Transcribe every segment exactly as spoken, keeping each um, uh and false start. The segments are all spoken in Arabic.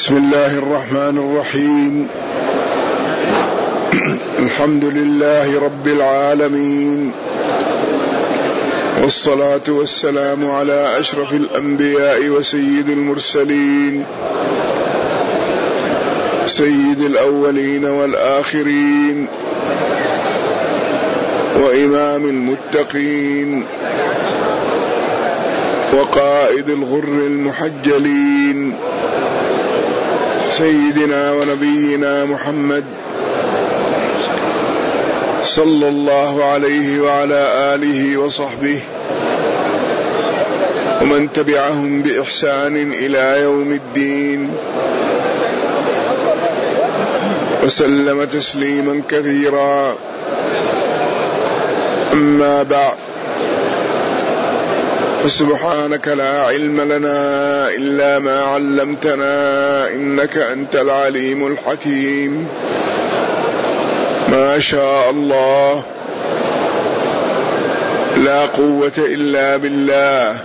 بسم الله الرحمن الرحيم. الحمد لله رب العالمين، والصلاة والسلام على أشرف الأنبياء وسيد المرسلين، سيد الأولين والآخرين، وإمام المتقين، وقائد الغر المحجلين، سيدنا ونبينا محمد صلى الله عليه وعلى آله وصحبه ومن تبعهم بإحسان إلى يوم الدين، وسلم تسليما كثيرا. أما بعد، فسبحانك لا علم لنا إلا ما علمتنا، إنك أنت العليم الحكيم. ما شاء الله، لا قوة إلا بالله.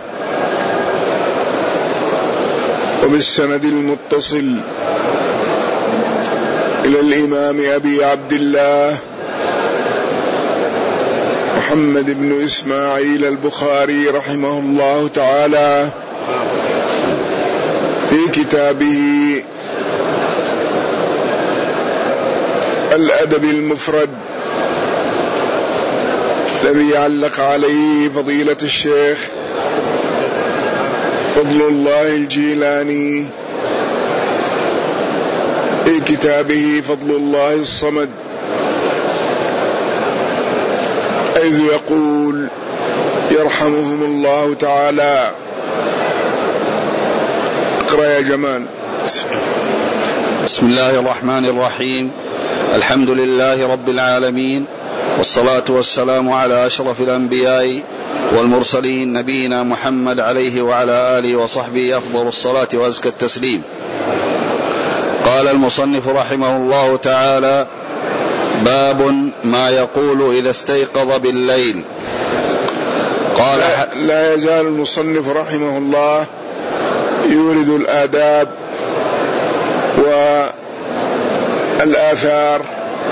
وبالسند المتصل إلى الإمام أبي عبد الله محمد بن إسماعيل البخاري رحمه الله تعالى في كتابه الأدب المفرد الذي علق عليه فضيلة الشيخ فضل الله الجيلاني في كتابه فضل الله الصمد، حيث يقول يرحمهم الله تعالى. اقرأ يا جمال. بسم الله الرحمن الرحيم. الحمد لله رب العالمين، والصلاة والسلام على أشرف الأنبياء والمرسلين، نبينا محمد عليه وعلى آله وصحبه أفضل الصلاة وأزكى التسليم. قال المصنف رحمه الله تعالى: باب ما يقول إذا استيقظ بالليل. قال لا, لا يزال المصنف رحمه الله يورد الآداب والآثار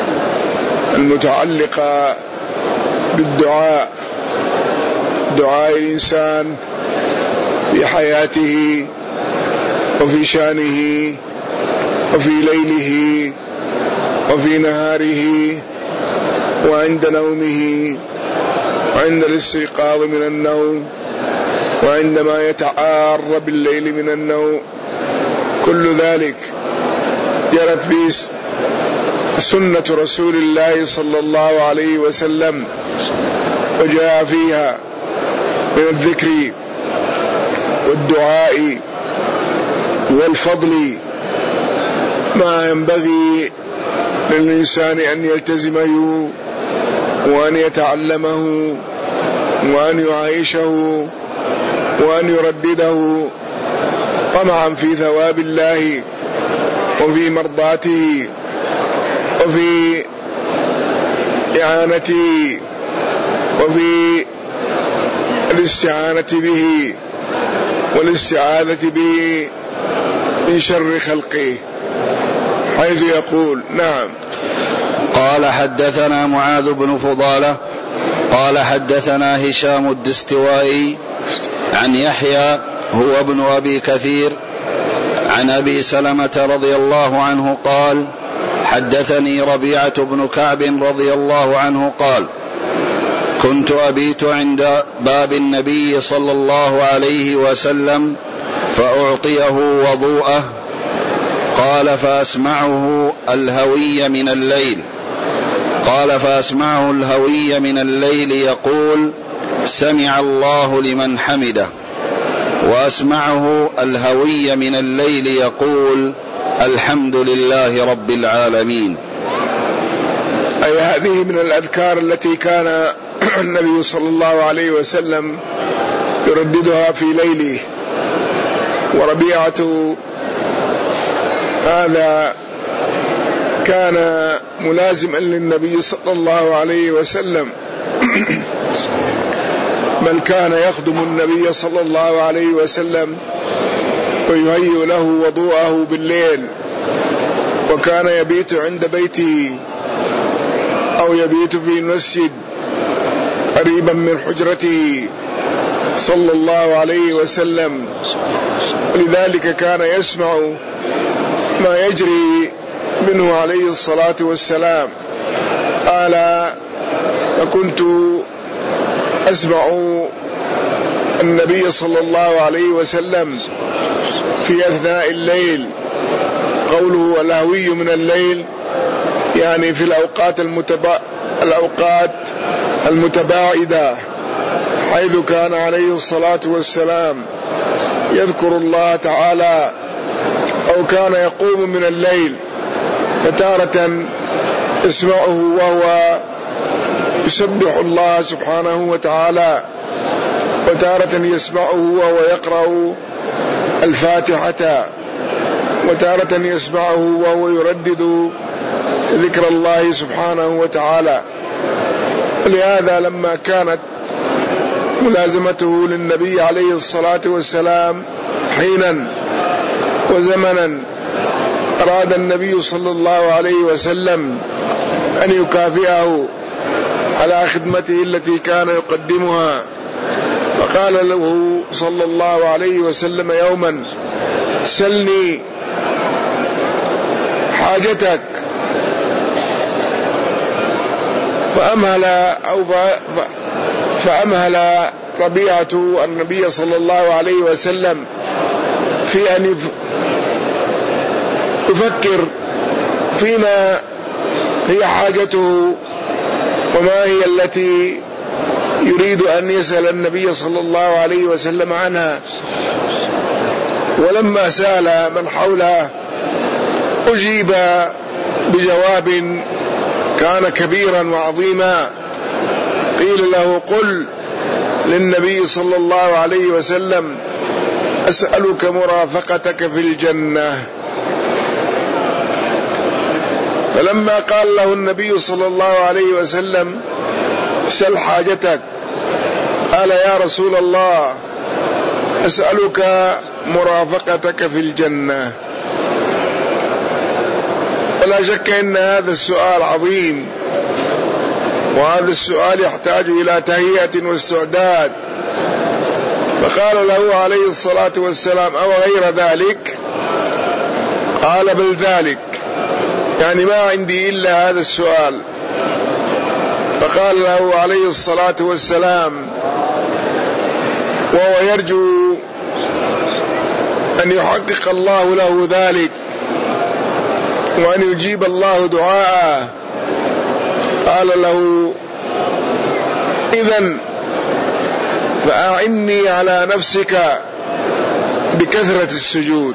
المتعلقة بالدعاء، دعاء الإنسان في حياته وفي شانه وفي ليله وفي نهاره وعند نومه وعند الاستيقاظ من النوم وعندما يتعار بالليل من النوم. كل ذلك جرت به سنة رسول الله صلى الله عليه وسلم، وجاء فيها من الذكر والدعاء والفضل ما ينبغي للإنسان أن يلتزمه وأن يتعلمه وأن يعيشه وأن يردده طمعا في ثواب الله وفي مرضاته وفي إعانته وفي الاستعانة به والاستعاذة به من شر خلقه، حيث يقول: نعم. قال: حدثنا معاذ بن فضالة قال حدثنا هشام الدستوائي عن يحيى هو ابن أبي كثير عن أبي سلمة رضي الله عنه قال: حدثني ربيعة بن كعب رضي الله عنه قال: كنت أبيت عند باب النبي صلى الله عليه وسلم فأعطيه وضوءه، قال: فأسمعه الهوي من الليل قال فأسمعه الهوي من الليل يقول: سمع الله لمن حمده، وأسمعه الهوي من الليل يقول: الحمد لله رب العالمين. أي هذه من الأذكار التي كان النبي صلى الله عليه وسلم يرددها في ليله. وربيعة هذا كان ملازما للنبي صلى الله عليه وسلم، بل كان يخدم النبي صلى الله عليه وسلم ويهيئ له وضوءه بالليل، وكان يبيت عند بيته أو يبيت في المسجد قريبا من حجرته صلى الله عليه وسلم، ولذلك كان يسمع ما يجري منه عليه الصلاة والسلام. قال: فكنت أسمع النبي صلى الله عليه وسلم في أثناء الليل، قوله الهوي من الليل يعني في الأوقات, المتبا... الأوقات المتباعدة، حيث كان عليه الصلاة والسلام يذكر الله تعالى أو كان يقوم من الليل، فتارة اسمعه وهو يسبح الله سبحانه وتعالى، وتارة يسمعه وهو يقرأ الفاتحة، وتارة يسمعه وهو يردد ذكر الله سبحانه وتعالى. ولهذا لما كانت ملازمته للنبي عليه الصلاة والسلام حينا وزمنا، أراد النبي صلى الله عليه وسلم أن يكافئه على خدمته التي كان يقدمها، فقال له صلى الله عليه وسلم يوما: سلني حاجتك. فأمهل أو فأمهل ربيعة النبي صلى الله عليه وسلم في أن يفكر فيما هي حاجته وما هي التي يريد أن يسأل النبي صلى الله عليه وسلم عنها. ولما سأل من حوله أجيب بجواب كان كبيرا وعظيما، قيل له: قل للنبي صلى الله عليه وسلم: أسألك مرافقتك في الجنة. فلما قال له النبي صلى الله عليه وسلم: سل حاجتك، قال: يا رسول الله، أسألك مرافقتك في الجنة. ولا شك أن هذا السؤال عظيم، وهذا السؤال يحتاج إلى تهيئة واستعداد. فقال له عليه الصلاة والسلام: أو غير ذلك؟ قال: بل ذلك، يعني ما عندي إلا هذا السؤال. فقال له عليه الصلاة والسلام وهو يرجو أن يحقق الله له ذلك وأن يجيب الله دعاءه، قال له: إذن فأعني على نفسك بكثرة السجود.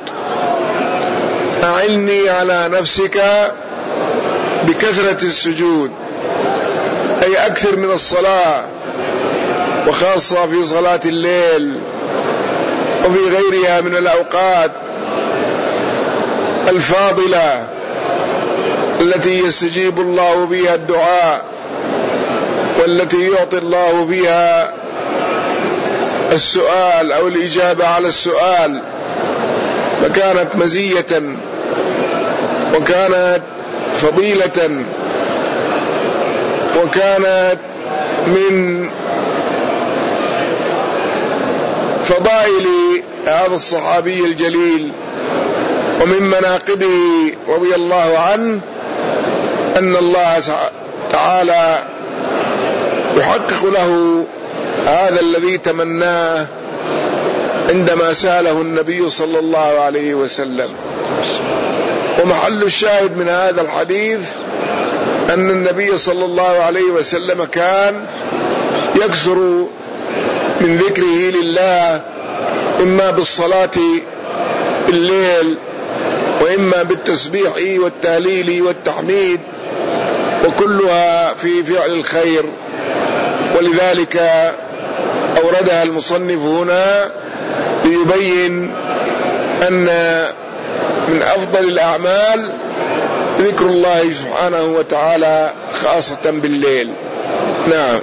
أعني على نفسك بكثرة السجود، أي أكثر من الصلاة، وخاصة في صلاة الليل وفي غيرها من الأوقات الفاضلة التي يستجيب الله بها الدعاء، والتي يعطي الله بها السؤال أو الإجابة على السؤال. فكانت مزية وكانت فضيلة وكانت من فضائل هذا الصحابي الجليل ومن مناقبه رضي الله عنه أن الله تعالى يحقق له هذا الذي تمناه عندما سأله النبي صلى الله عليه وسلم. ومحل الشاهد من هذا الحديث أن النبي صلى الله عليه وسلم كان يكثر من ذكره لله، إما بالصلاة بالليل، وإما بالتسبيح والتهليل والتحميد، وكلها في فعل الخير. ولذلك أوردها المصنف هنا ليبين أن من أفضل الأعمال ذكر الله سبحانه وتعالى خاصة بالليل. نعم.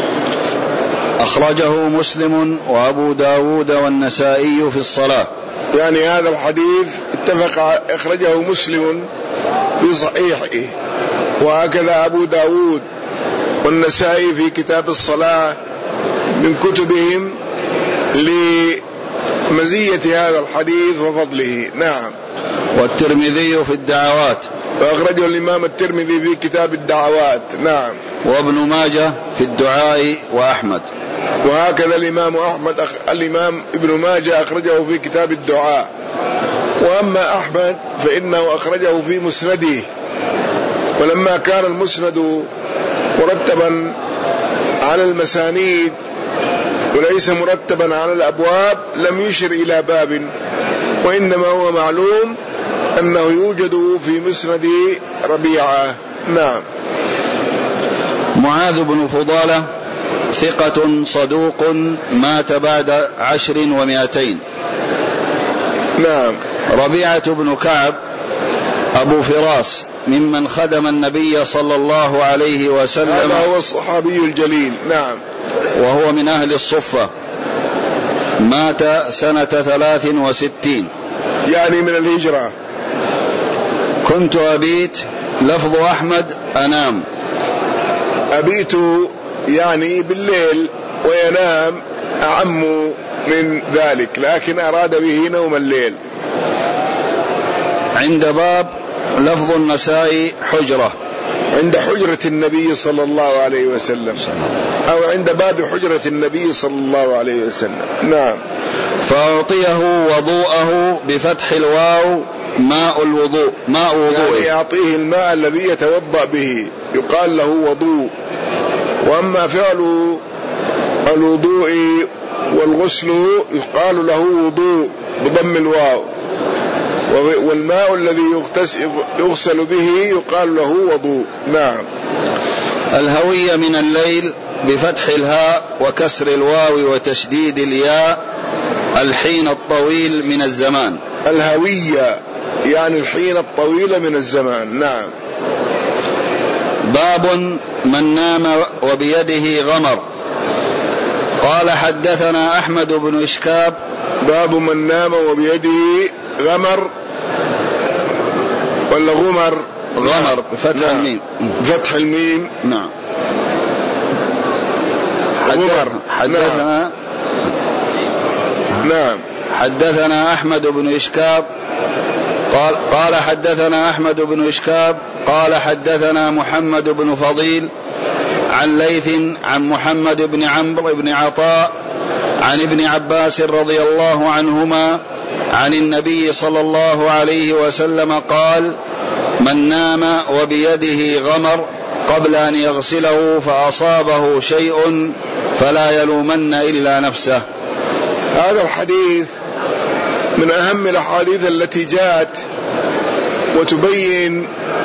أخرجه مسلم وأبو داود والنسائي في الصلاة. يعني هذا الحديث اتفق أخرجه مسلم في صحيحه، وهكذا أبو داود والنسائي في كتاب الصلاة من كتبهم لمزية هذا الحديث وفضله. نعم. والترمذي في الدعوات، وأخرجه الإمام الترمذي في كتاب الدعوات. نعم. وابن ماجه في الدعاء، وأحمد، وهكذا الإمام أحمد أخ... الإمام ابن ماجه أخرجه في كتاب الدعاء. وأما أحمد فإنه أخرجه في مسنده، ولما كان المسند مرتبا على المسانيد وليس مرتبا على الأبواب لم يشر إلى باب، وإنما هو معلوم أنه يوجد في مسند ربيعة. نعم. معاذ بن فضالة ثقة صدوق مات بعد عشر ومائتين. نعم. ربيعة بن كعب أبو فراس ممن خدم النبي صلى الله عليه وسلم، هذا هو الصحابي الجليل. نعم. وهو من أهل الصفة، مات سنة ثلاث وستين يعني من الهجرة. كنت أبيت، لفظ أحمد أنام. أبيت يعني بالليل، وينام أعم من ذلك، لكن أراد به نوم الليل. عند باب، لفظ النسائي حجرة، عند حجرة النبي صلى الله عليه وسلم، أو عند باب حجرة النبي صلى الله عليه وسلم. نعم. فأعطيه وضوءه بفتح الواو ماء الوضوء، ماء وضوء، يعني يعطيه الماء الذي يتوضأ به يقال له وضوء. وأما فعل الوضوء والغسل يقال له وضوء بضم الواو، والماء الذي يغسل به يقال له وضوء. نعم. الهوية من الليل بفتح الهاء وكسر الواو وتشديد الياء، الحين الطويل من الزمان. الهوية يعني الحين الطويل من الزمان. نعم. باب من نام وبيده غمر. قال حدثنا أحمد بن إشكاب. باب من نام وبيده غمر ولا غمر؟ غمر بفتح نعم. الميم. فتح الميم. نعم. غمر. حدثنا نعم. حدثنا أحمد بن إشكاب قال قال حدثنا أحمد بن إشكاب قال حدثنا محمد بن فضيل عن ليث عن محمد بن عمرو بن عطاء عن ابن عباس رضي الله عنهما عن النبي صلى الله عليه وسلم قال: من نام وبيده غمر قبل أن يغسله فأصابه شيء فلا يلومن إلا نفسه. هذا الحديث من أهم الأحاديث التي جاءت وتبين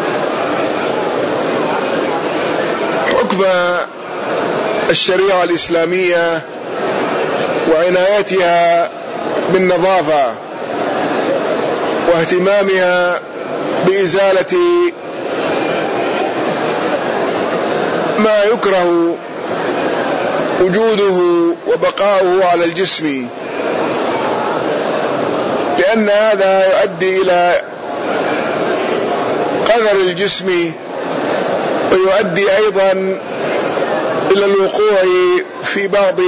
حكم الشريعة الإسلامية وعنايتها بالنظافة واهتمامها بإزالة ما يكره وجوده وبقاؤه على الجسم، لأن هذا يؤدي إلى قذر الجسم ويؤدي أيضا إلى الوقوع في بعض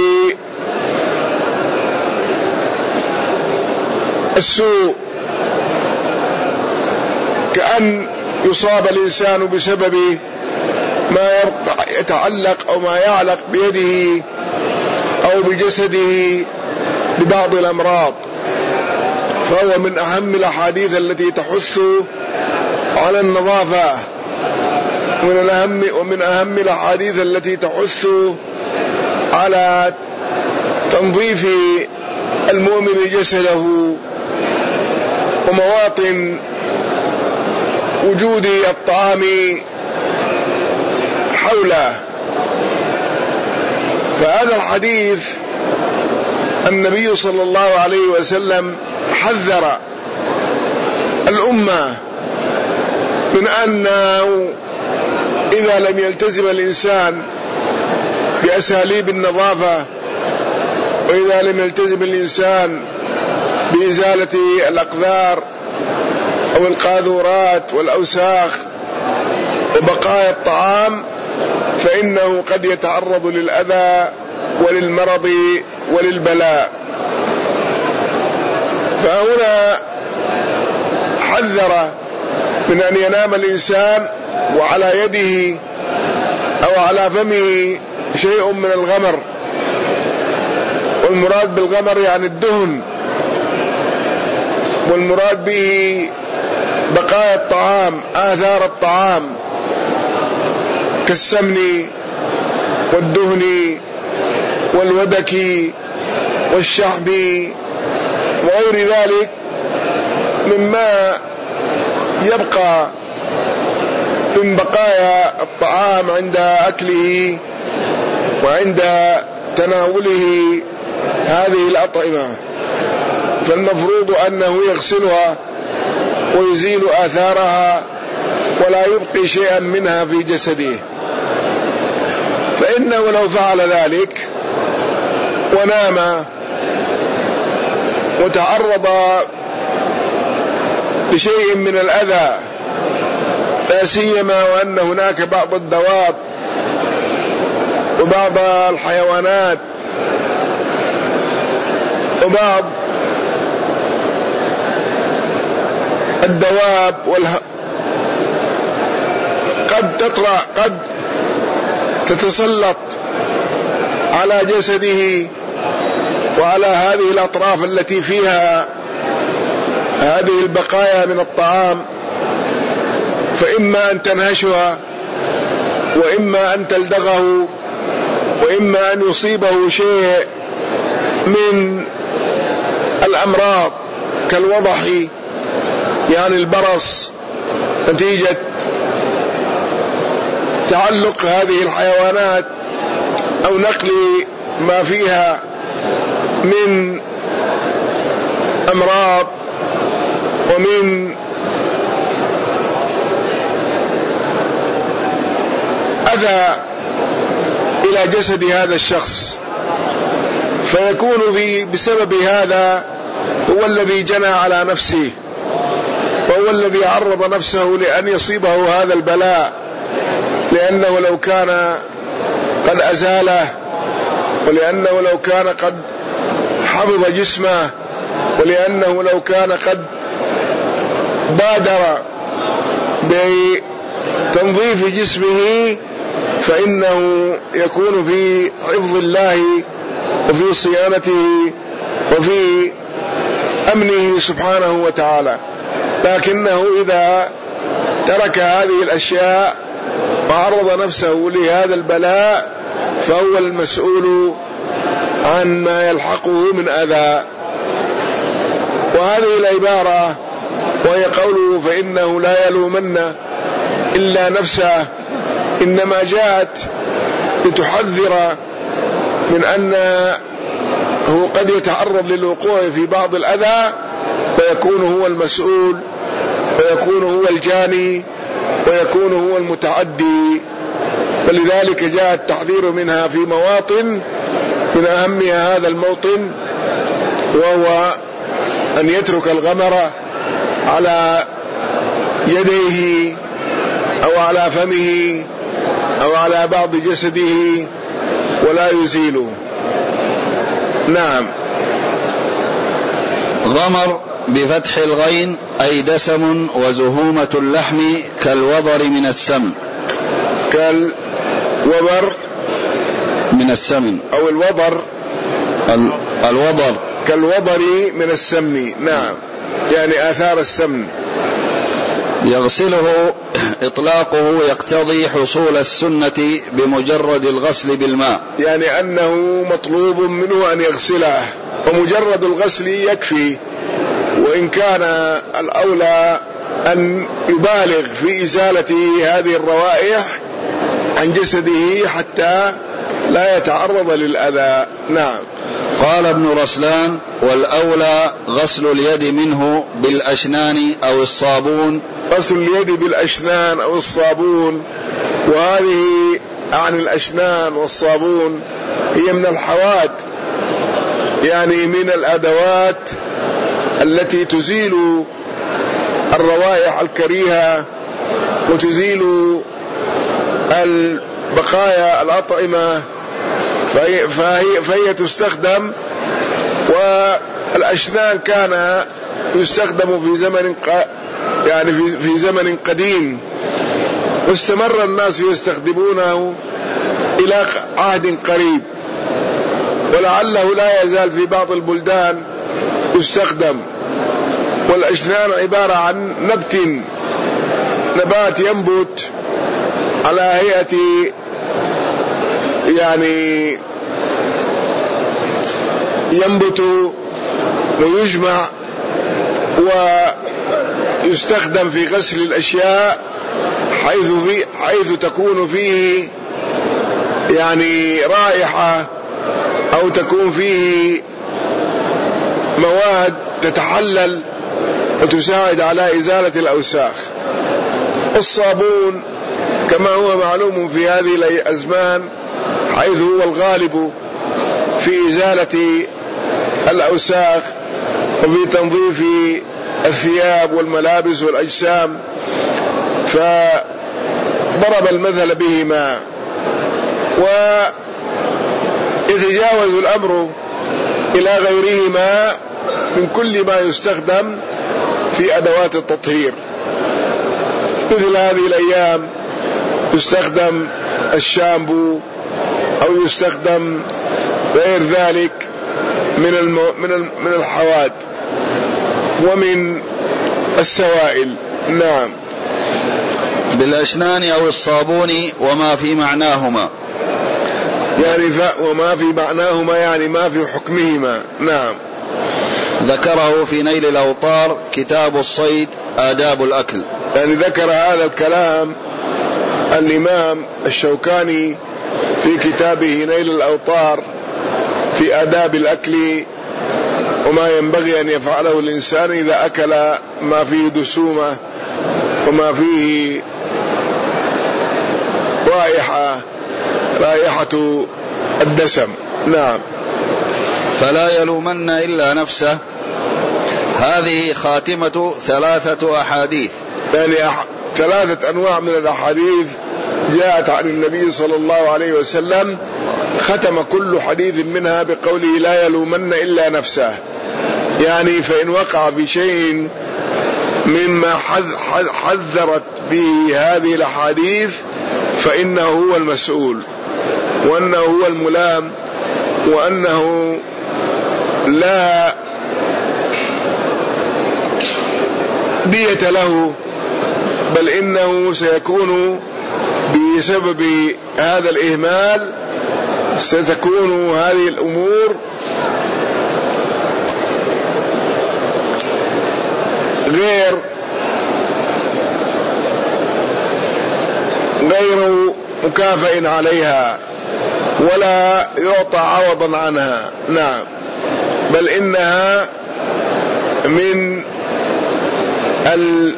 السوء، كأن يصاب الإنسان بسبب ما يتعلق أو ما يعلق بيده أو بجسده ببعض الأمراض. فهو من أهم الأحاديث التي تحث على النظافة، ومن الأهم ومن أهم الأحاديث التي تحث على تنظيف المؤمن جسده ومواطن وجود الطعام حوله. فهذا الحديث النبي صلى الله عليه وسلم حذر الأمة من أنه إذا لم يلتزم الإنسان بأساليب النظافة، وإذا لم يلتزم الإنسان بإزالة الأقذار أو القاذورات والأوساخ وبقايا الطعام، فإنه قد يتعرض للأذى وللمرض وللبلاء. فهنا حذر من أن ينام الإنسان وعلى يده أو على فمه شيء من الغمر، والمراد بالغمر يعني الدهن، والمراد به بقايا الطعام، آثار الطعام كالسمن والدهن والودك والشحم وغير ذلك مما يبقى من بقايا الطعام عند أكله وعند تناوله هذه الأطعمة، فالمفروض أنه يغسلها ويزيل آثارها ولا يبقي شيئا منها في جسده. فإنه لو فعل ذلك ونام وتعرض لشيء من الأذى، لا سيما وأن هناك بعض الدواب وبعض الحيوانات وبعض الدواب والها قد تطرأ قد تتسلط على جسده وعلى هذه الأطراف التي فيها هذه البقايا من الطعام، فإما أن تنهشها وإما أن تلدغه وإما أن يصيبه شيء من الأمراض كالوضح يعني البرص نتيجة تعلق هذه الحيوانات أو نقل ما فيها من أمراض ومن أذى إلى جسد هذا الشخص، فيكون في بسبب هذا هو الذي جنى على نفسه وهو الذي عرض نفسه لأن يصيبه هذا البلاء، لأنه لو كان قد أزاله ولأنه لو كان قد حفظ جسمه ولأنه لو كان قد بادر بتنظيف جسمه فإنه يكون في حفظ الله وفي صيانته وفي أمنه سبحانه وتعالى. لكنه إذا ترك هذه الأشياء وعرض نفسه لهذا البلاء فهو المسؤول عن ما يلحقه من أذى. وهذه العبارة وهي قوله فإنه لا يلومن إلا نفسه إنما جاءت لتحذر من أنه قد يتعرض للوقوع في بعض الأذى ويكون هو المسؤول ويكون هو الجاني ويكون هو المتعدي، ولذلك جاء التحذير منها في مواطن، من أهمها هذا الموطن وهو أن يترك الغمر على يديه أو على فمه أو على بعض جسده ولا يزيله. نعم. غمر بفتح الغين أي دسم وزهومة اللحم كالوضر من السمن. كالوبر من السمن أو الوضر ال... الوضر كالوضر من السمن. نعم، يعني آثار السمن. يغسله إطلاقه يقتضي حصول السنة بمجرد الغسل بالماء، يعني أنه مطلوب منه أن يغسله ومجرد الغسل يكفي، وإن كان الأولى أن يبالغ في إزالة هذه الروائح عن جسده حتى لا يتعرض للأذى. نعم. قال ابن رسلان والأولى غسل اليد منه بالأشنان أو الصابون. غسل اليد بالأشنان أو الصابون، وهذه عن الأشنان والصابون هي من الحواد، يعني من الأدوات التي تزيل الروائح الكريهة وتزيل بقايا الأطعمة، فهي, فهي, فهي تستخدم. والأشنان كان يستخدم في زمن يعني في, في زمن قديم، واستمر الناس يستخدمونه إلى عهد قريب، ولعله لا يزال في بعض البلدان يستخدم. والأشنان عبارة عن نبت نبات ينبت على هيئة يعني ينبت ويجمع ويستخدم في غسل الأشياء، حيث في حيث تكون فيه يعني رائحة أو تكون فيه مواد تتحلل وتساعد على إزالة الأوساخ. الصابون كما هو معلوم في هذه الأزمان، حيث هو الغالب في إزالة الأوساخ وفي تنظيف الثياب والملابس والأجسام، فضرب المثل بهما. ويتجاوز الأمر إلى غيرهما من كل ما يستخدم في أدوات التطهير. مثل هذه الأيام يستخدم الشامبو أو يستخدم غير ذلك من المو... من ال... من الحواد ومن السوائل. نعم. بالأشنان أو الصابون وما في معناهما، يعني ف... وما في معناهما يعني ما في حكمهما. نعم. ذكره في نيل الأوطار كتاب الصيد آداب الأكل. يعني ذكر هذا الكلام الإمام الشوكاني في كتابه نيل الأوطار في آداب الأكل وما ينبغي أن يفعله الإنسان إذا أكل ما فيه دسومة وما فيه رائحة رائحة الدسم. نعم. فلا يلومن إلا نفسه. هذه خاتمة ثلاثة أحاديث، يعني أح... ثلاثة أنواع من الأحاديث جاءت عن النبي صلى الله عليه وسلم، ختم كل حديث منها بقوله لا يلومن إلا نفسه. يعني فإن وقع في شيء مما حذرت به هذه الأحاديث فإنه هو المسؤول، وأنه هو الملام، وأنه لا دية له، بل إنه سيكون بسبب هذا الإهمال ستكون هذه الأمور غير غير مكافئ عليها ولا يعطى عوضا عنها. نعم. بل إنها من ال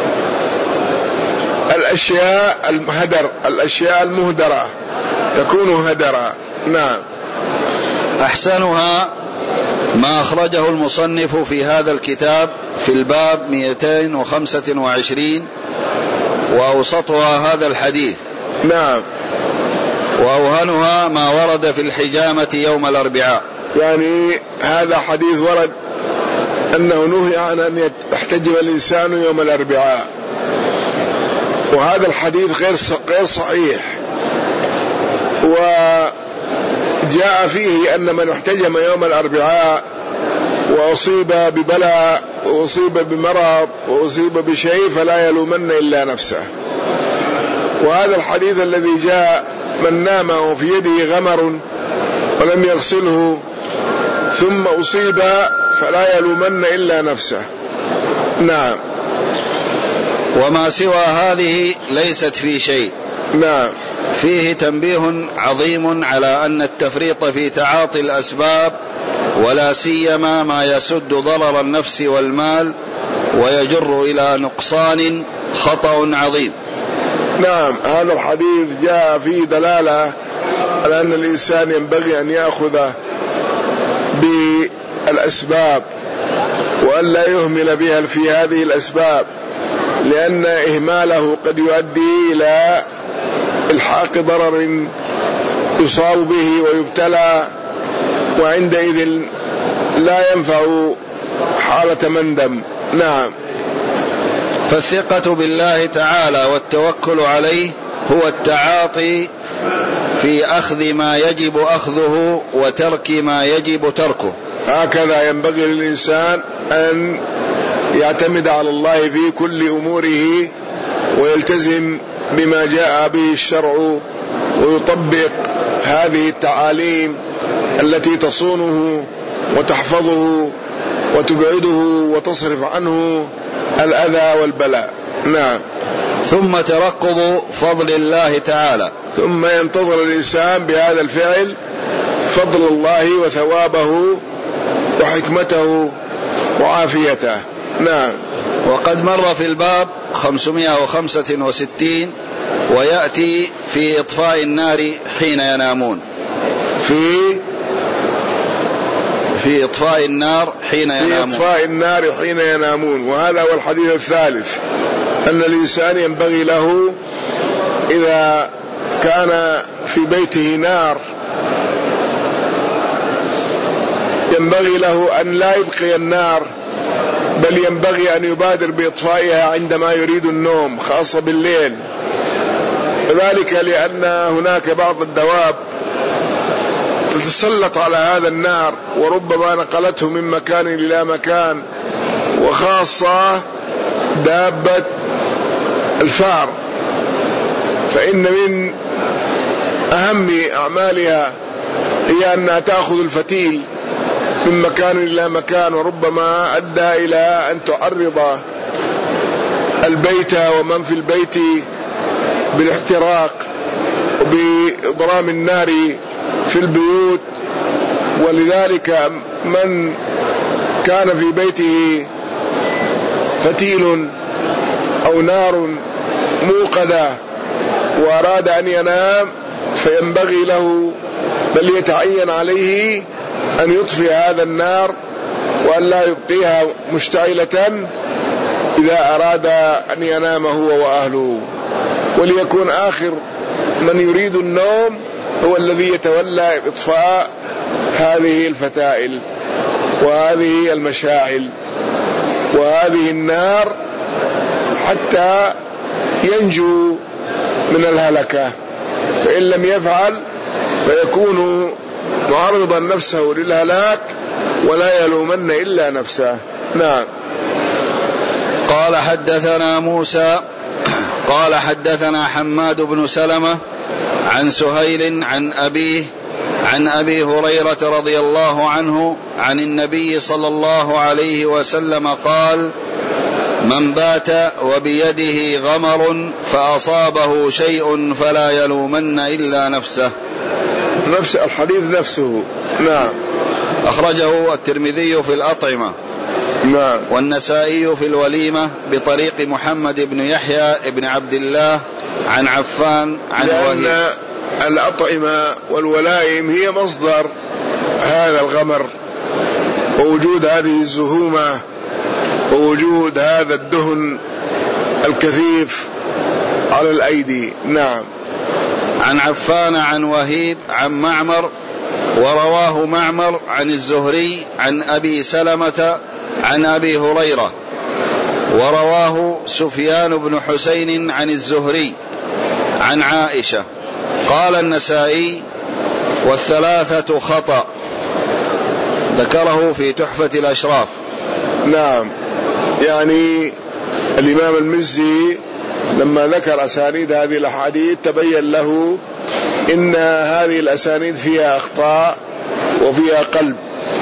الأشياء المهدر الأشياء المهدرة تكون هدرا. نعم. أحسنها ما أخرجه المصنف في هذا الكتاب في الباب مئتين وخمسة وعشرين، وأوسطها هذا الحديث. نعم. وأوهنها ما ورد في الحجامة يوم الأربعاء. يعني هذا حديث ورد أنه نهي عن أن يحتجم الإنسان يوم الأربعاء، وهذا الحديث غير غير صحيح. وجاء فيه أن من احتجم يوم الأربعاء وأصيب ببلاء وأصيب بمرض وأصيب بشيء فلا يلومن إلا نفسه. وهذا الحديث الذي جاء من نام وفي يده غمر ولم يغسله ثم أصيب فلا يلومن إلا نفسه. نعم. وما سوى هذه ليست في شيء. نعم. فيه تنبيه عظيم على أن التفريط في تعاطي الأسباب ولا سيما ما يسد ضرر النفس والمال ويجر إلى نقصان خطأ عظيم. نعم. هذا الحديث جاء فيه دلالة على أن الإنسان ينبغي أن يأخذ بالأسباب وأن لا يهمل بها في هذه الأسباب، لأن إهماله قد يؤدي إلى إلحاق ضرر يصاب به ويبتلى، وعندئذ لا ينفع حالة مندم. نعم. فالثقة بالله تعالى والتوكل عليه هو التعاطي في أخذ ما يجب أخذه وترك ما يجب تركه. هكذا ينبغي للإنسان أن يعتمد على الله في كل أموره، ويلتزم بما جاء به الشرع، ويطبق هذه التعاليم التي تصونه وتحفظه وتبعده وتصرف عنه الأذى والبلاء. نعم. ثم ترقب فضل الله تعالى، ثم ينتظر الإنسان بهذا الفعل فضل الله وثوابه وحكمته وعافيته. نعم. وقد مر في الباب خمسمائة وخمسة وستين، ويأتي في إطفاء النار حين ينامون. في في إطفاء النار حين ينامون. في إطفاء النار حين ينامون. وهذا هو الحديث الثالث، أن الإنسان ينبغي له إذا كان في بيته نار ينبغي له أن لا يبقي النار، بل ينبغي أن يبادر بإطفائها عندما يريد النوم، خاصة بالليل. وذلك لأن هناك بعض الدواب تتسلط على هذا النار، وربما نقلته من مكان إلى مكان، وخاصة دابة الفار، فإن من أهم أعمالها هي أنها تأخذ الفتيل من مكان إلى مكان، وربما أدى إلى أن تعرض البيت ومن في البيت بالاحتراق وبإضرام النار في البيوت. ولذلك من كان في بيته فتيل أو نار موقدة وأراد أن ينام فينبغي له، بل يتعين عليه أن يطفئ هذا النار وأن لا يبقيها مشتعلة إذا أراد أن ينام هو وأهله، وليكون آخر من يريد النوم هو الذي يتولى إطفاء هذه الفتائل وهذه المشاعل وهذه النار حتى ينجو من الهلكة. فإن لم يفعل فيكون معرضا نفسه للهلاك ولا يلومن إلا نفسه. نعم. قال حدثنا موسى قال حدثنا حماد بن سلمة عن سهيل عن أبيه عن أبي هريرة رضي الله عنه عن النبي صلى الله عليه وسلم قال: من بات وبيده غمر فأصابه شيء فلا يلومن إلا نفسه. نفس الحديث نفسه. نعم. أخرجه الترمذي في الأطعمة. نعم. والنسائي في الوليمة بطريق محمد بن يحيى بن عبد الله عن عفان عن وهيب. لأن الأطعمة والولائم هي مصدر هذا الغمر، ووجود هذه الزهومة ووجود هذا الدهن الكثيف على الأيدي. نعم. عن عفان عن وهيب عن معمر، ورواه معمر عن الزهري عن أبي سلمة عن أبي هريرة، ورواه سفيان بن حسين عن الزهري عن عائشة. قال النسائي: والثلاثة خطأ، ذكره في تحفة الأشراف. نعم. يعني الإمام المزي لما ذكر أسانيد هذه الأحاديث تبين له إن هذه الأسانيد فيها أخطاء وفيها قلب،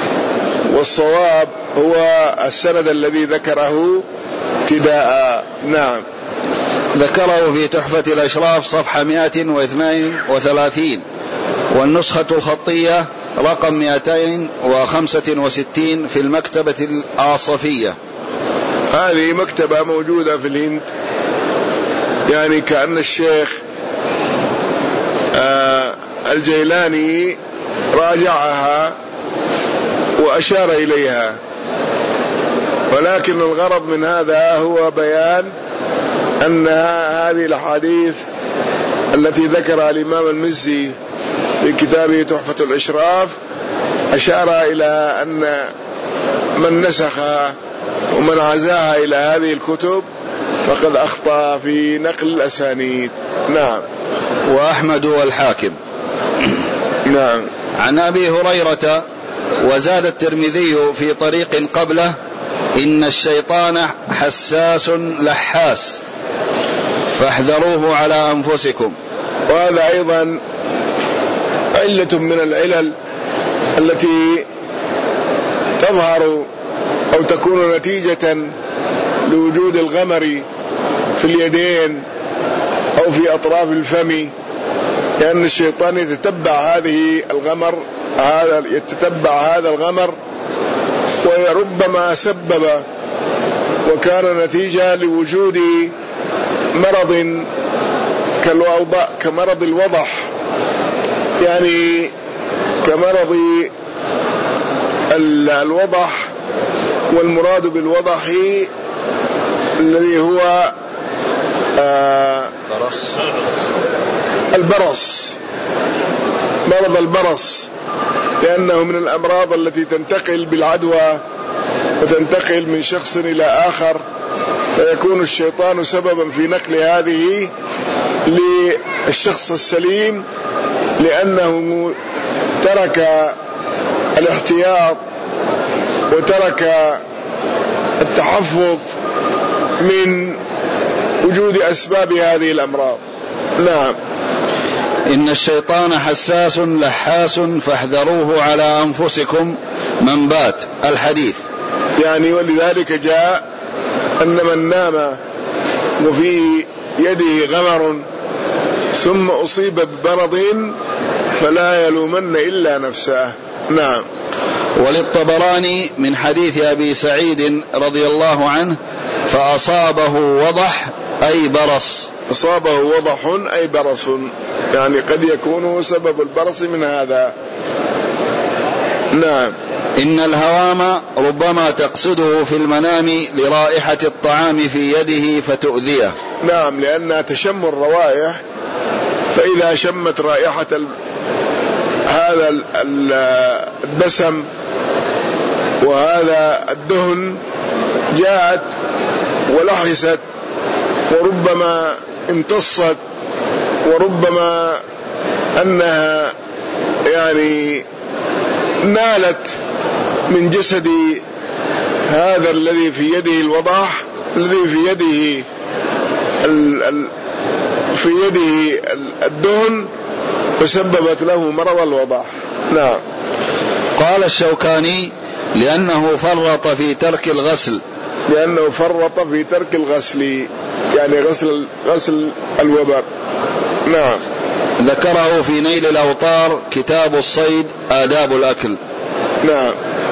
والصواب هو السند الذي ذكره ابتداء. نعم. ذكره في تحفة الأشراف صفحة مئة واثنين وثلاثين، والنسخة الخطية رقم مئتين وخمسة وستين في المكتبة الآصفية. هذه مكتبة موجودة في الهند، يعني كأن الشيخ آه الجيلاني راجعها وأشار إليها، ولكن الغرض من هذا هو بيان أن هذه الأحاديث التي ذكرها الإمام المزي في كتابه تحفة الإشراف أشار إلى أن من نسخها ومن عزاها إلى هذه الكتب فقد أخطأ في نقل الأسانيد. نعم. وأحمد والحاكم. نعم. عن أبي هريرة وزاد الترمذي في طريق قبله إن الشيطان حساس لحاس فاحذروه على أنفسكم. وهذا أيضا علة من العلل التي تظهر أو تكون نتيجة لوجود الغمر في اليدين أو في أطراف الفم، لأن الشيطان يتتبع هذه الغمر هذا يتتبع هذا الغمر وربما سبب وكان نتيجة لوجود مرض كمرض الوضح، يعني كمرض الوضح، والمراد بالوضح الذي هو آه البرص، مرض البرص، لأنه من الأمراض التي تنتقل بالعدوى وتنتقل من شخص إلى آخر، فيكون الشيطان سببا في نقل هذه للشخص السليم، لأنه ترك الاحتياط وترك التحفظ من وجود أسباب هذه الأمراض. نعم. إن الشيطان حساس لحاس فاحذروه على أنفسكم من بات. الحديث. يعني ولذلك جاء أن من نام وفي يده غمر ثم أصيب بمرض فلا يلومن إلا نفسه. نعم. وللطبراني من حديث أبي سعيد رضي الله عنه فأصابه وضح أي برص. أصابه وضح أي برص، يعني قد يكون سبب البرص من هذا. نعم. إن الهوام ربما تقصده في المنام لرائحة الطعام في يده فتؤذيه. نعم، لأنها تشم الروائح، فإذا شمت رائحة ال... هذا ال... الدسم وهذا الدهن جاءت ولحست وربما امتصت وربما أنها يعني نالت من جسد هذا الذي في يده الوضاح، الذي في يده ال ال في يده الدهن، فسببت له مرض الوضاح. نعم. قال الشوكاني لأنه فرط في ترك الغسل. لأنه فرط في ترك الغسل، يعني غسل غسل الوبر. نعم. ذكره في نيل الأوطار كتاب الصيد آداب الأكل. نعم.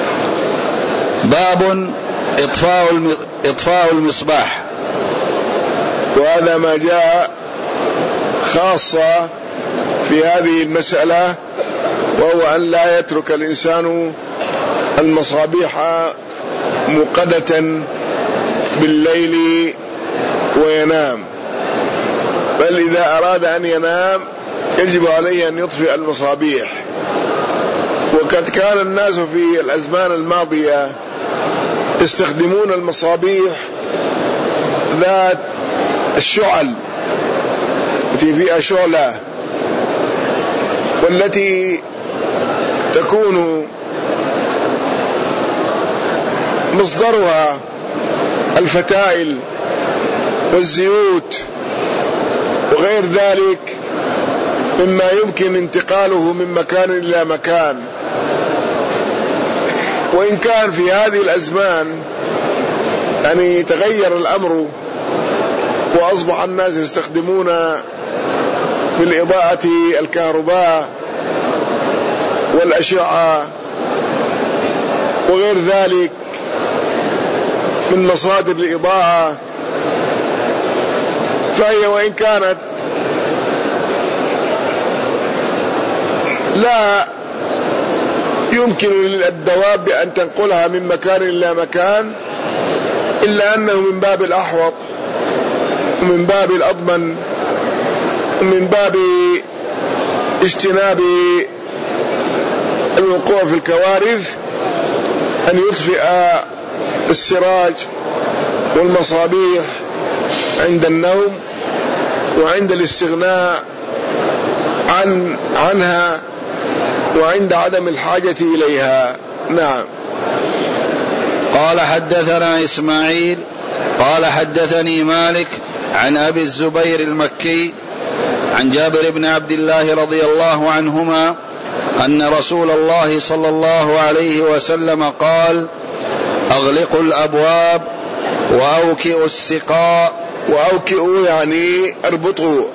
باب إطفاء إطفاء المصباح. وهذا ما جاء خاصة في هذه المسألة، وهو أن لا يترك الإنسان المصابيح موقدة بالليل وينام، بل إذا أراد أن ينام يجب عليه أن يطفئ المصابيح. وقد كان الناس في الأزمان الماضية يستخدمون المصابيح ذات الشعل التي فيها شعلة، والتي تكون مصدرها الفتائل والزيوت وغير ذلك مما يمكن انتقاله من مكان إلى مكان. وإن كان في هذه الأزمان يعني تغير الأمر وأصبح الناس يستخدمون في الإضاءة الكهرباء والأشعة وغير ذلك من مصادر الإضاءة، فهي وإن كانت لا يمكن للدواب أن تنقلها من مكان إلى مكان، إلا أنه من باب الأحوط ومن باب الأضمن ومن باب اجتناب الوقوع في الكوارث أن يطفئ السراج والمصابيح عند النوم وعند الاستغناء عن عنها وعند عدم الحاجة إليها. نعم. قال حدثنا إسماعيل قال حدثني مالك عن أبي الزبير المكي عن جابر بن عبد الله رضي الله عنهما أن رسول الله صلى الله عليه وسلم قال: أغلقوا الأبواب وأوكئوا السقاء. وأوكئوا يعني اربطوا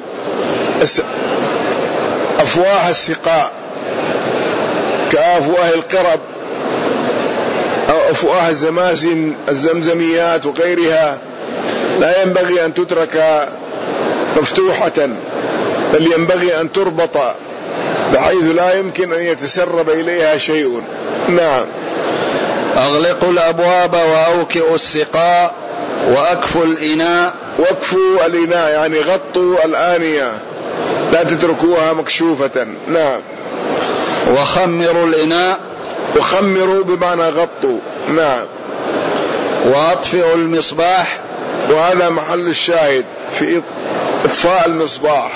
أفواه السقاء كأفواه القرب أو أفواه الزمازم الزمزميات وغيرها، لا ينبغي أن تترك مفتوحة، بل ينبغي أن تربط بحيث لا يمكن أن يتسرب إليها شيء. نعم. أغلقوا الأبواب وأوكئوا السقاء وأكفوا الإناء. وأكفوا الإناء يعني غطوا الآنية، لا تتركوها مكشوفة. نعم. وخمروا الإناء. وخمروا بمعنى غطوا. نعم. وأطفئوا المصباح. وهذا محل الشاهد في إطفاء المصباح.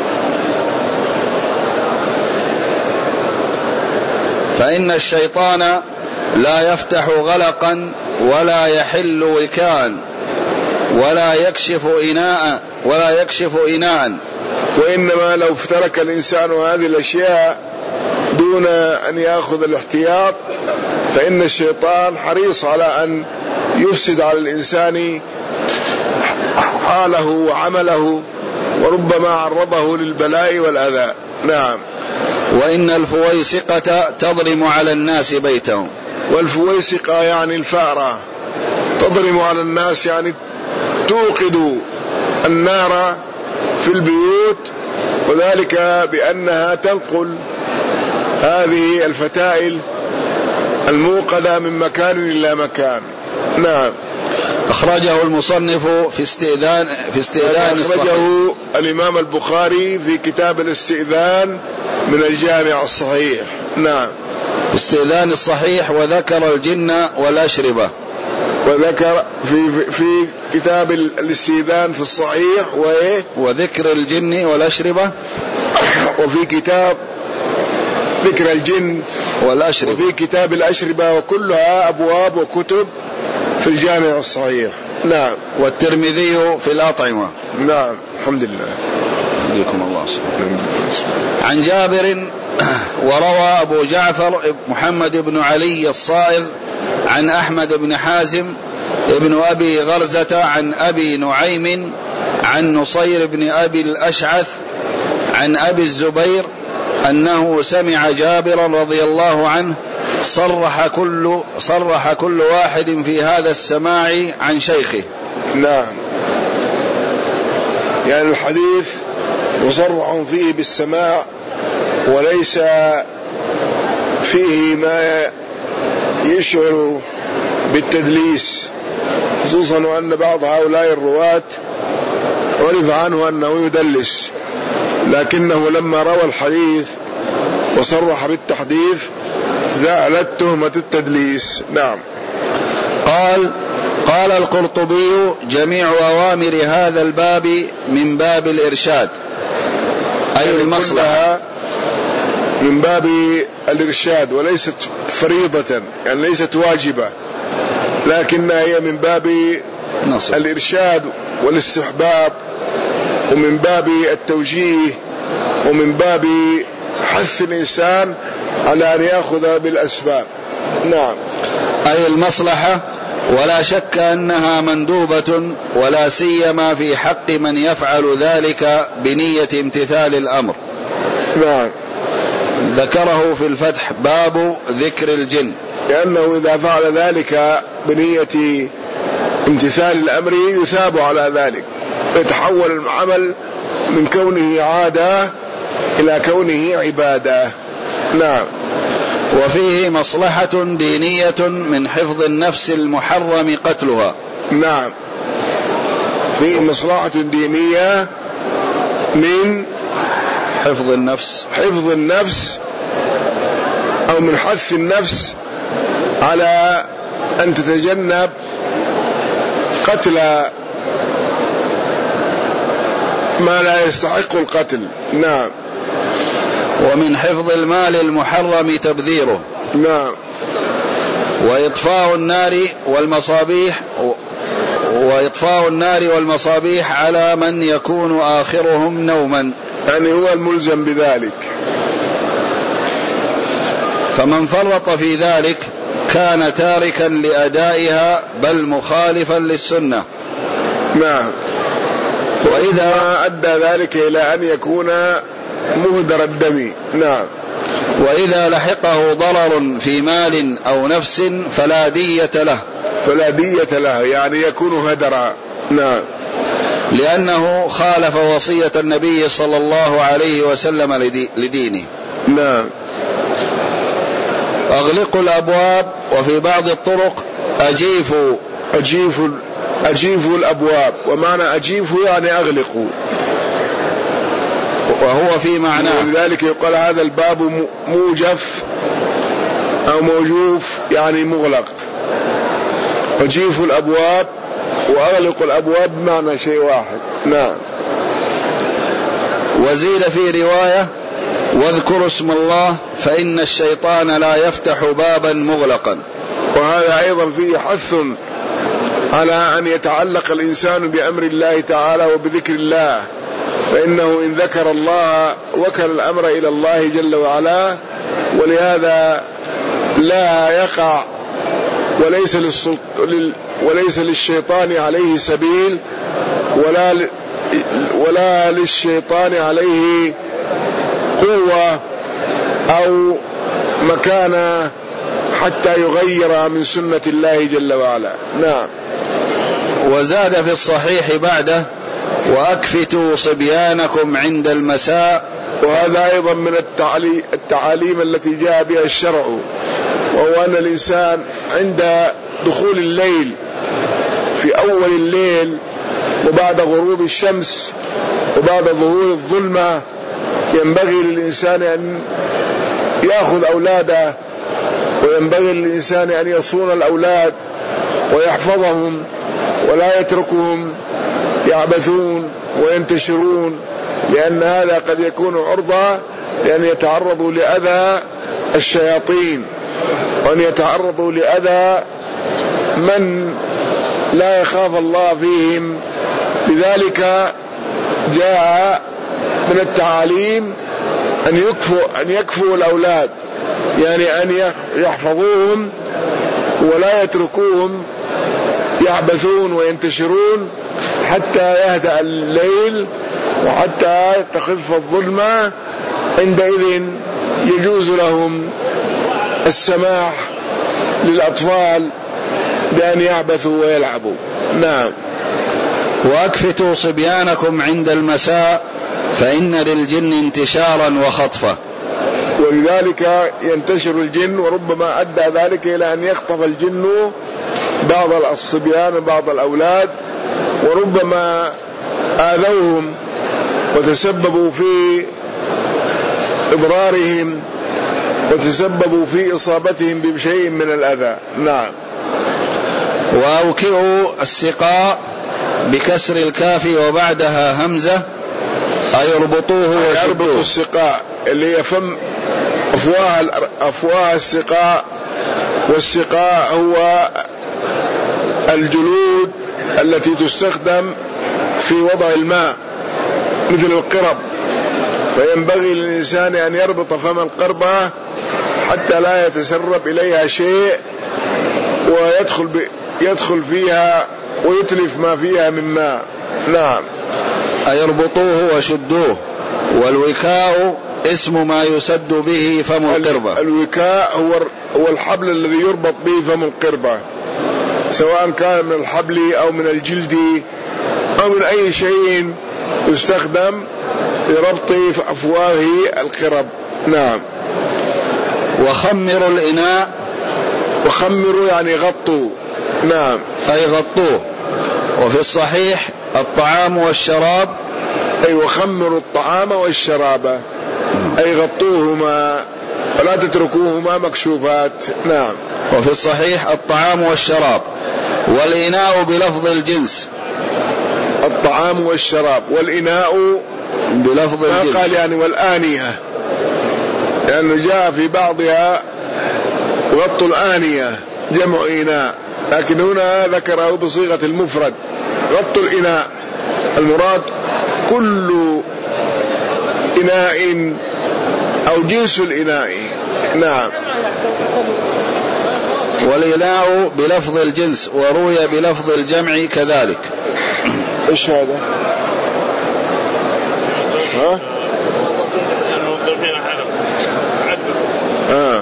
فإن الشيطان لا يفتح غلقا ولا يحل وكاء ولا يكشف إناء ولا يكشف إناء وإنما لو ترك الإنسان هذه الأشياء دون أن يأخذ الاحتياط فإن الشيطان حريص على أن يفسد على الإنسان حاله وعمله، وربما عرضه للبلاء والأذى. نعم. وإن الفويسقة تضرم على الناس بيتهم. والفويسقة يعني الفأرة، تضرم على الناس يعني توقد النار في البيوت، وذلك بأنها تنقل هذه الفتائل الموقدة من مكان إلى مكان. نعم. أخرجه المصنف في استئذان في استئذان أخرجه الإمام البخاري في كتاب الاستئذان من الجامع الصحيح. نعم. في استئذان الصحيح. وذكر الجن والأشربة. وذكر في في كتاب الاستئذان في الصحيح وإيه وذكر الجن والأشربة. وفي كتاب ذكر الجن والأشربة. وفي كتاب الأشربة، وكلها أبواب وكتب في الجامع الصحيح. نعم. والترمذي في الأطعمة. نعم. الحمد لله. بكم الله سبحانه. عن جابر وروى أبو جعفر محمد بن علي الصائغ عن أحمد بن حازم ابن أبي غرزة عن أبي نعيم عن نصير بن أبي الأشعث عن أبي الزبير أنه سمع جابر رضي الله عنه صرح كل, صرح كل واحد في هذا السماع عن شيخه. نعم. يعني الحديث مصرح فيه بالسماع وليس فيه ما يشعر بالتدليس، خصوصا وأن بعض هؤلاء الرواة عرف عنه أنه يدلس، لكنه لما روى الحديث وصرح بالتحديث زالت تهمة التدليس. نعم. قال قال القرطبي جميع أوامر هذا الباب من باب الإرشاد، أي المصلحة، من باب الإرشاد وليست فريضة، يعني ليست واجبة، لكنها هي من باب نصر. الإرشاد والاستحباب، ومن باب التوجيه، ومن باب حث الإنسان على أن يأخذ بالأسباب. نعم. أي المصلحة، ولا شك أنها مندوبة، ولا سيما في حق من يفعل ذلك بنية امتثال الأمر. نعم. ذكره في الفتح باب ذكر الجن، لأنه إذا فعل ذلك بنية امتثال الأمر يثاب على ذلك، يتحول العمل من كونه عادة إلى كونه عبادة. نعم. وفيه مصلحة دينية من حفظ النفس المحرم قتلها. نعم، في مصلحة دينية من حفظ النفس حفظ النفس أو من حث النفس على أن تتجنب قتل ما لا يستحق القتل. نعم. ومن حفظ المال المحرم تبذيره. نعم. وإطفاء النار والمصابيح وإطفاء النار والمصابيح على من يكون آخرهم نوما، يعني هو الملزم بذلك. فمن فرط في ذلك كان تاركا لأدائها بل مخالفا للسنة. نعم. وإذا أدى ذلك إلى أن يكون مهدر الدم. نعم. وإذا لحقه ضرر في مال أو نفس فلا دية له. فلا دية له يعني يكون هدرا. نعم. لأنه خالف وصية النبي صلى الله عليه وسلم لدينه. نعم. أغلقوا الأبواب. وفي بعض الطرق أجيفوا أجيفوا أجيفوا الأبواب، ومعنى أجيفوا يعني أغلقوا، وهو في معناه. ولذلك يقال هذا الباب موجف أو موجوف يعني مغلق. أجيفوا الأبواب وأغلقوا الأبواب بمعنى شيء واحد. نعم. وزيد في رواية واذكروا اسم الله فإن الشيطان لا يفتح بابا مغلقا. وهذا أيضا فيه حث على أن يتعلق الإنسان بأمر الله تعالى وبذكر الله، فإنه إن ذكر الله وكل الأمر إلى الله جل وعلا، ولهذا لا يقع وليس, وليس للشيطان عليه سبيل ولا, ولا للشيطان عليه قوة أو مكانة حتى يغير من سنة الله جل وعلا. نعم. وزاد في الصحيح بعده وأكفتوا صبيانكم عند المساء. وهذا أيضا من التعاليم التي جاء بها الشرع، وهو أن الإنسان عند دخول الليل في أول الليل وبعد غروب الشمس وبعد ظهور الظلمة ينبغي للإنسان أن يأخذ أولاده، وينبغي للإنسان أن يصون الأولاد ويحفظهم ولا يتركهم يعبثون وينتشرون، لأن هذا قد يكون عرضة لأن يتعرضوا لأذى الشياطين وأن يتعرضوا لأذى من لا يخاف الله فيهم. لذلك جاء من التعاليم أن يكفوا أن يكفوا الأولاد، يعني أن يحفظوهم ولا يتركوهم يعبثون وينتشرون حتى يهدأ الليل وحتى تخف الظلمة. عندئذ يجوز لهم السماح للأطفال بأن يعبثوا ويلعبوا. نعم. وأكفتوا صبيانكم عند المساء فإن للجن انتشارا وخطفة. ولذلك ينتشر الجن، وربما أدى ذلك إلى أن يخطف الجن بعض الصبيان وبعض الأولاد، وربما آذوهم وتسببوا في إضرارهم وتسببوا في إصابتهم بشيء من الأذى. نعم. وأوكئوا السقاء بكسر الكاف وبعدها همزة أي يربطوه وشدوه. يربط السقاء اللي هي فم أفواه, أفواه السقاء، والسقاء هو الجلود التي تستخدم في وضع الماء مثل القرب، فينبغي للإنسان أن يربط فم القربة حتى لا يتسرب إليها شيء ويدخل يدخل فيها ويتلف ما فيها من ماء. نعم. أيربطوه وشدوه. والوكاء اسم ما يسد به فم القربة. الوكاء هو هو الحبل الذي يربط به فم القربة، سواء كان من الحبل أو من الجلد أو من أي شيء يستخدم لربط أفواه القرب. نعم. وخمروا الإناء. وخمروا يعني غطوا. نعم. أي غطوه. وفي الصحيح الطعام والشراب، أي وخمروا الطعام والشراب، أي غطوهما ولا تتركوهما مكشوفات. نعم. وفي الصحيح الطعام والشراب، والإناء بلفظ الجنس. الطعام والشراب والإناء بلفظ الجنس، ما قال يعني والآنية، لأنه يعني جاء في بعضها غطوا الآنية جمع إناء، لكن هنا ذكره بصيغة المفرد غطوا الإناء، المراد كل إناء أو جنس الإناء. نعم. والإناء بلفظ الجنس، وروي بلفظ الجمع كذلك. إيش هذا؟ ها؟ آه.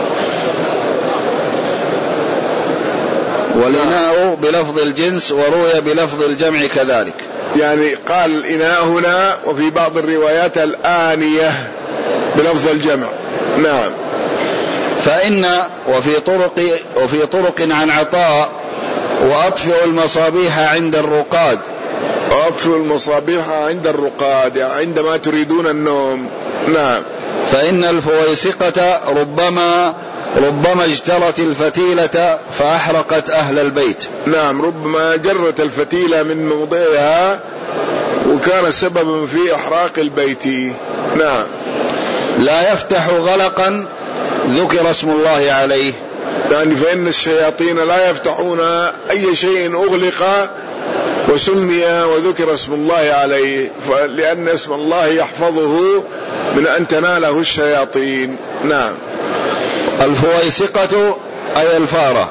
والإناء بلفظ الجنس وروي بلفظ الجمع كذلك، يعني قال الإناء هنا، وفي بعض الروايات الآنية بلفظ الجمع. نعم. فإن وفي طرق وفي طرق عن عطاء وأطفئوا المصابيح عند الرقاد. وأطفئوا المصابيح عند الرقاد، يعني عندما تريدون النوم. نعم. فإن الفويسقة ربما ربما اجترت الفتيلة فأحرقت أهل البيت. نعم، ربما جرت الفتيلة من موضعها وكان سببا في إحراق البيت. نعم. لا يفتح غلقا ذكر اسم الله عليه، يعني فإن الشياطين لا يفتحون أي شيء أغلق وسمي وذكر اسم الله عليه، لأن اسم الله يحفظه من أن تناله الشياطين. نعم. الفويسقة أي الفارة.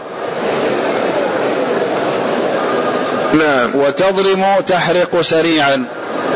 نعم. وتضرم تحرق سريعا.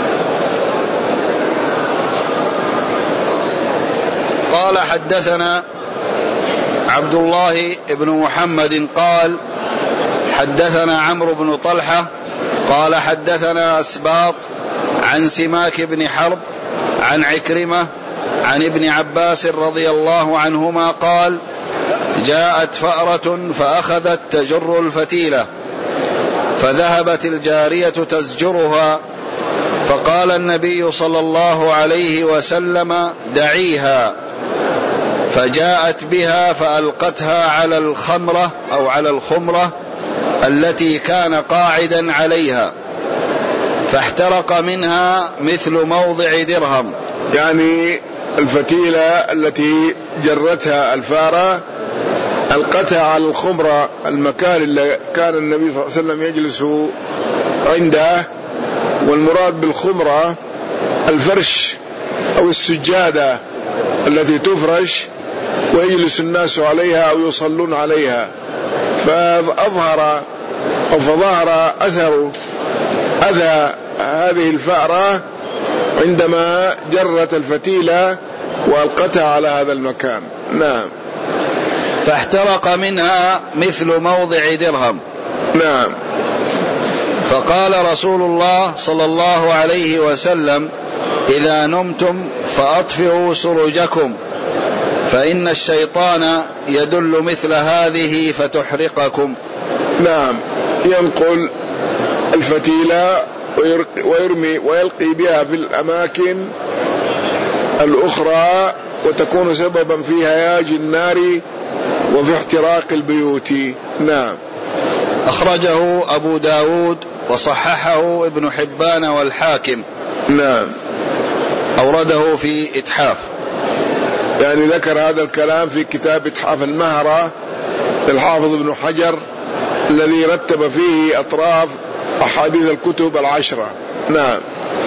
قال حدثنا عبد الله بن محمد قال حدثنا عمرو بن طلحة قال حدثنا أسباط عن سماك بن حرب عن عكرمة عن ابن عباس رضي الله عنهما قال جاءت فأرة فأخذت تجر الفتيلة، فذهبت الجارية تزجرها، فقال النبي صلى الله عليه وسلم دعيها، فجاءت بها فألقتها على الخمرة أو على الخمرة التي كان قاعدا عليها، فاحترق منها مثل موضع درهم. يعني الفتيلة التي جرتها الفارة ألقتها على الخمرة، المكان اللي كان النبي صلى الله عليه وسلم يجلس عنده، والمراد بالخمرة الفرش أو السجادة التي تفرش ويجلس الناس عليها أو يصلون عليها، فأظهر أو فظهر أثر أذى هذه الفأرة عندما جرت الفتيلة وألقتها على هذا المكان. نعم. فاحترق منها مثل موضع درهم. نعم. فقال رسول الله صلى الله عليه وسلم إذا نمتم فأطفئوا سرجكم، فإن الشيطان يدل مثل هذه فتحرقكم. نعم. ينقل الفتيلة ويرمي ويلقي بها في الأماكن الأخرى وتكون سببا في هياج النار وفي احتراق البيوت. نعم. أخرجه أبو داود وصححه ابن حبان والحاكم. نعم. أورده في إتحاف، يعني ذكر هذا الكلام في كتاب إتحاف المهرة للحافظ ابن حجر الذي رتب فيه أطراف أحاديث الكتب العشرة. نعم.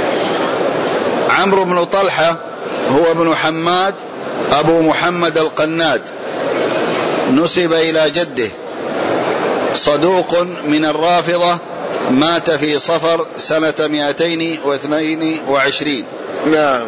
عمرو بن طلحة هو ابن حماد أبو محمد القناد، نسب إلى جده، صدوق من الرافضة، مات في صفر سنة مئتين واثنين وعشرين. نعم.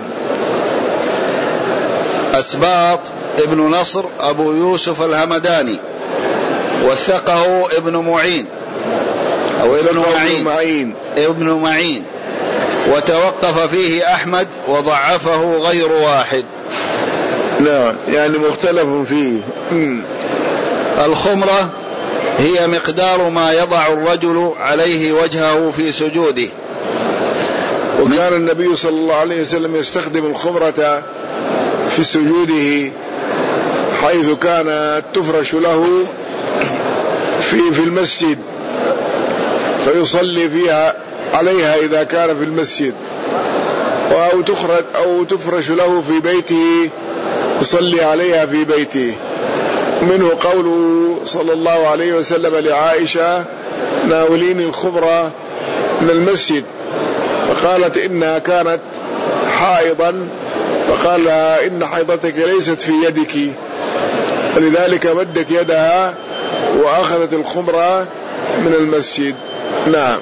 أسباط ابن نصر أبو يوسف الهمداني، وثقه ابن معين أو ابن معين, معين ابن معين وتوقف فيه أحمد وضعفه غير واحد. نعم. يعني مختلف فيه. م. الخمرة هي مقدار ما يضع الرجل عليه وجهه في سجوده. وكان النبي صلى الله عليه وسلم يستخدم الخمرة في سجوده، حيث كانت تفرش له في في المسجد فيصلي فيها عليها إذا كان في المسجد، أو تخرج أو تفرش له في بيته يصلي عليها في بيته. منه قوله صلى الله عليه وسلم لعائشة: ناوليني الخمرة من المسجد، فقالت إنها كانت حائضا، فقال لها: إن حيضتك ليست في يدك، ولذلك مدت يدها وأخذت الخمرة من المسجد. نعم.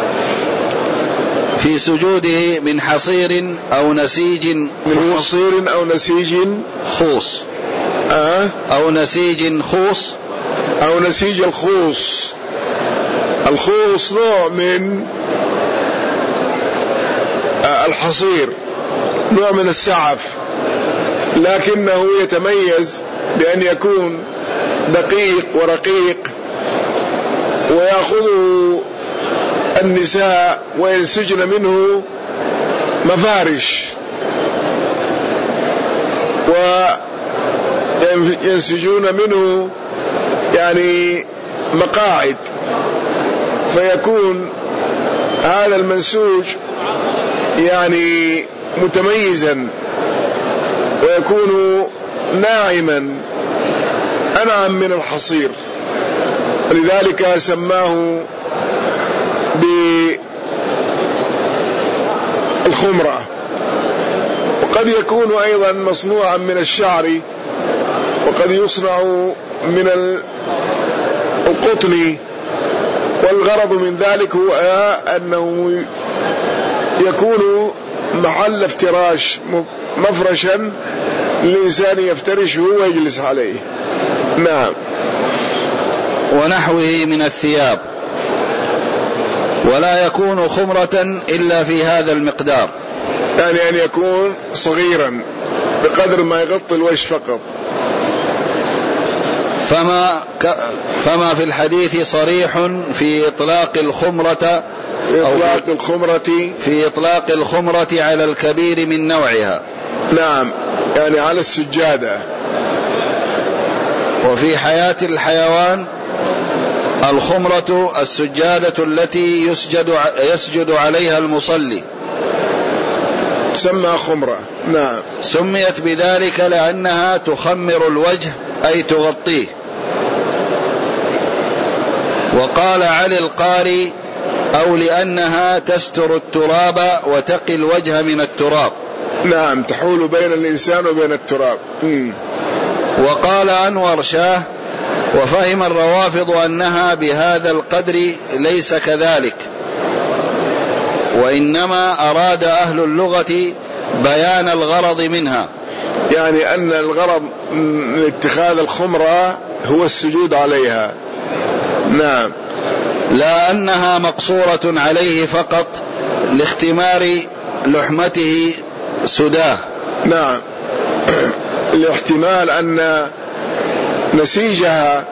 في سجوده من حصير أو نسيج من حصير أو نسيج خوص أه؟ أو نسيج خوص أو نسيج الخوص. الخوص نوع من الحصير، نوع من السعف، لكنه يتميز بأن يكون دقيق ورقيق، ويأخذه النساء وينسجن منه مفارش، وينسجون منه يعني مقاعد، فيكون هذا المنسوج يعني متميزا ويكون ناعما أنعم من الحصير، ولذلك سماه بالخمرة. وقد يكون أيضا مصنوعا من الشعر، وقد يصنع من القطن، والغرض من ذلك هو أنه يكون محل افتراش، مفرشا الإنسان يفترشه ويجلس عليه. نعم. ونحوه من الثياب، ولا يكون خمرة إلا في هذا المقدار، يعني أن يكون صغيرا بقدر ما يغطي الوجه فقط. فما, ك... فما في الحديث صريح في إطلاق الخمرة في إطلاق الخمرة في إطلاق الخمرة على الكبير من نوعها. نعم، يعني على السجادة. وفي حياة الحيوان الخمرة السجادة التي يسجد يسجد عليها المصلي، تسمى خمرة. نعم. سميت بذلك لأنها تخمر الوجه أي تغطيه. وقال علي القاري: أو لأنها تستر التراب وتقي الوجه من التراب. نعم، تحول بين الإنسان وبين التراب. م. وقال أنور شاه: وفهم الروافض أنها بهذا القدر ليس كذلك، وإنما أراد أهل اللغة بيان الغرض منها، يعني أن الغرض من اتخاذ الخمرة هو السجود عليها. نعم. لا أنها مقصورة عليه فقط لاختمار لحمته سداه. نعم، لاحتمال أن نسيجها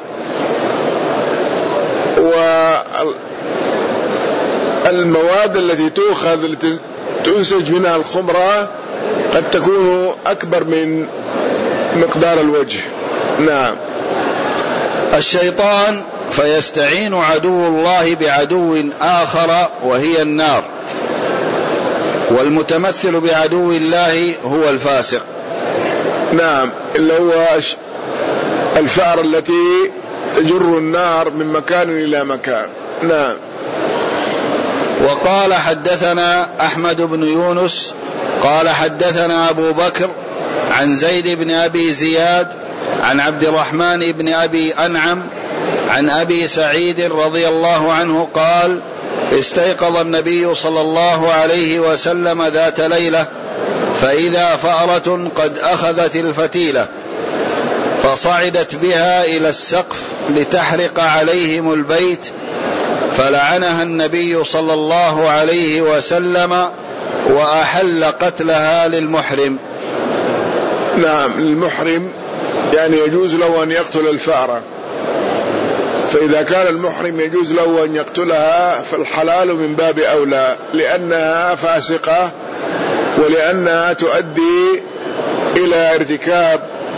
والمواد التي تؤخذ التي تنسج منها الخمرة قد تكون أكبر من مقدار الوجه. نعم. الشيطان فيستعين عدو الله بعدو آخر وهي النار، والمتمثل بعدو الله هو الفاسق. نعم، اللي هو الفأر التي تجر النار من مكان إلى مكان. نعم. وقال: حدثنا أحمد بن يونس قال حدثنا أبو بكر عن زيد بن أبي زياد عن عبد الرحمن بن أبي أنعم عن أبي سعيد رضي الله عنه قال: استيقظ النبي صلى الله عليه وسلم ذات ليلة فإذا فأرة قد أخذت الفتيلة فصعدت بها إلى السقف لتحرق عليهم البيت، فلعنها النبي صلى الله عليه وسلم وأحل قتلها للمحرم. نعم، للمحرم يعني يجوز له أن يقتل الفأرة، فإذا كان المحرم يجوز له أن يقتلها فالحلال من باب أولى، لأنها فاسقة ولأنها تؤدي إلى ارتكاب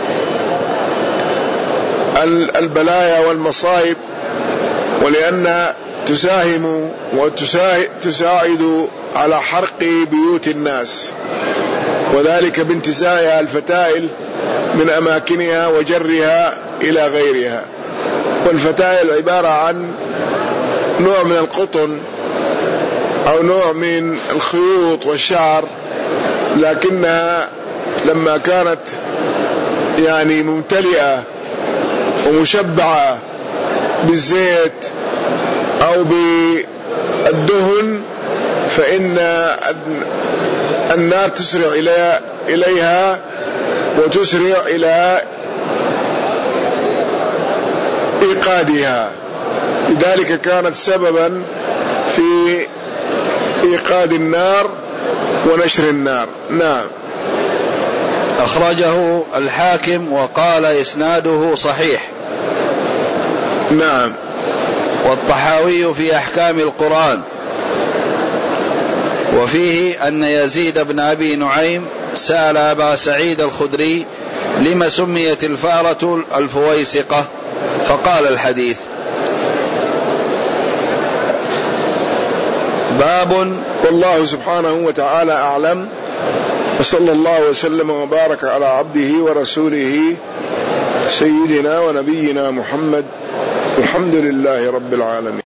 البلايا والمصائب، ولأن تساهم وتساعد على حرق بيوت الناس، وذلك بانتزاعها الفتائل من أماكنها وجرها إلى غيرها. والفتائل عبارة عن نوع من القطن أو نوع من الخيوط والشعر، لكنها لما كانت يعني ممتلئة ومشبعة بالزيت أو بالدهن فإن النار تسرع إليها وتسرع إلى إيقادها، لذلك كانت سببا في إيقاد النار ونشر النار. نعم. أخرجه الحاكم وقال إسناده صحيح. نعم. والطحاوي في أحكام القرآن، وفيه أن يزيد بن أبي نعيم سأل أبا سعيد الخدري لما سميت الفأرة الفويسقة، فقال الحديث. باب. والله سبحانه وتعالى أعلم، وصلى الله وسلم وبارك على عبده ورسوله سيدنا ونبينا محمد، الحمد لله رب العالمين.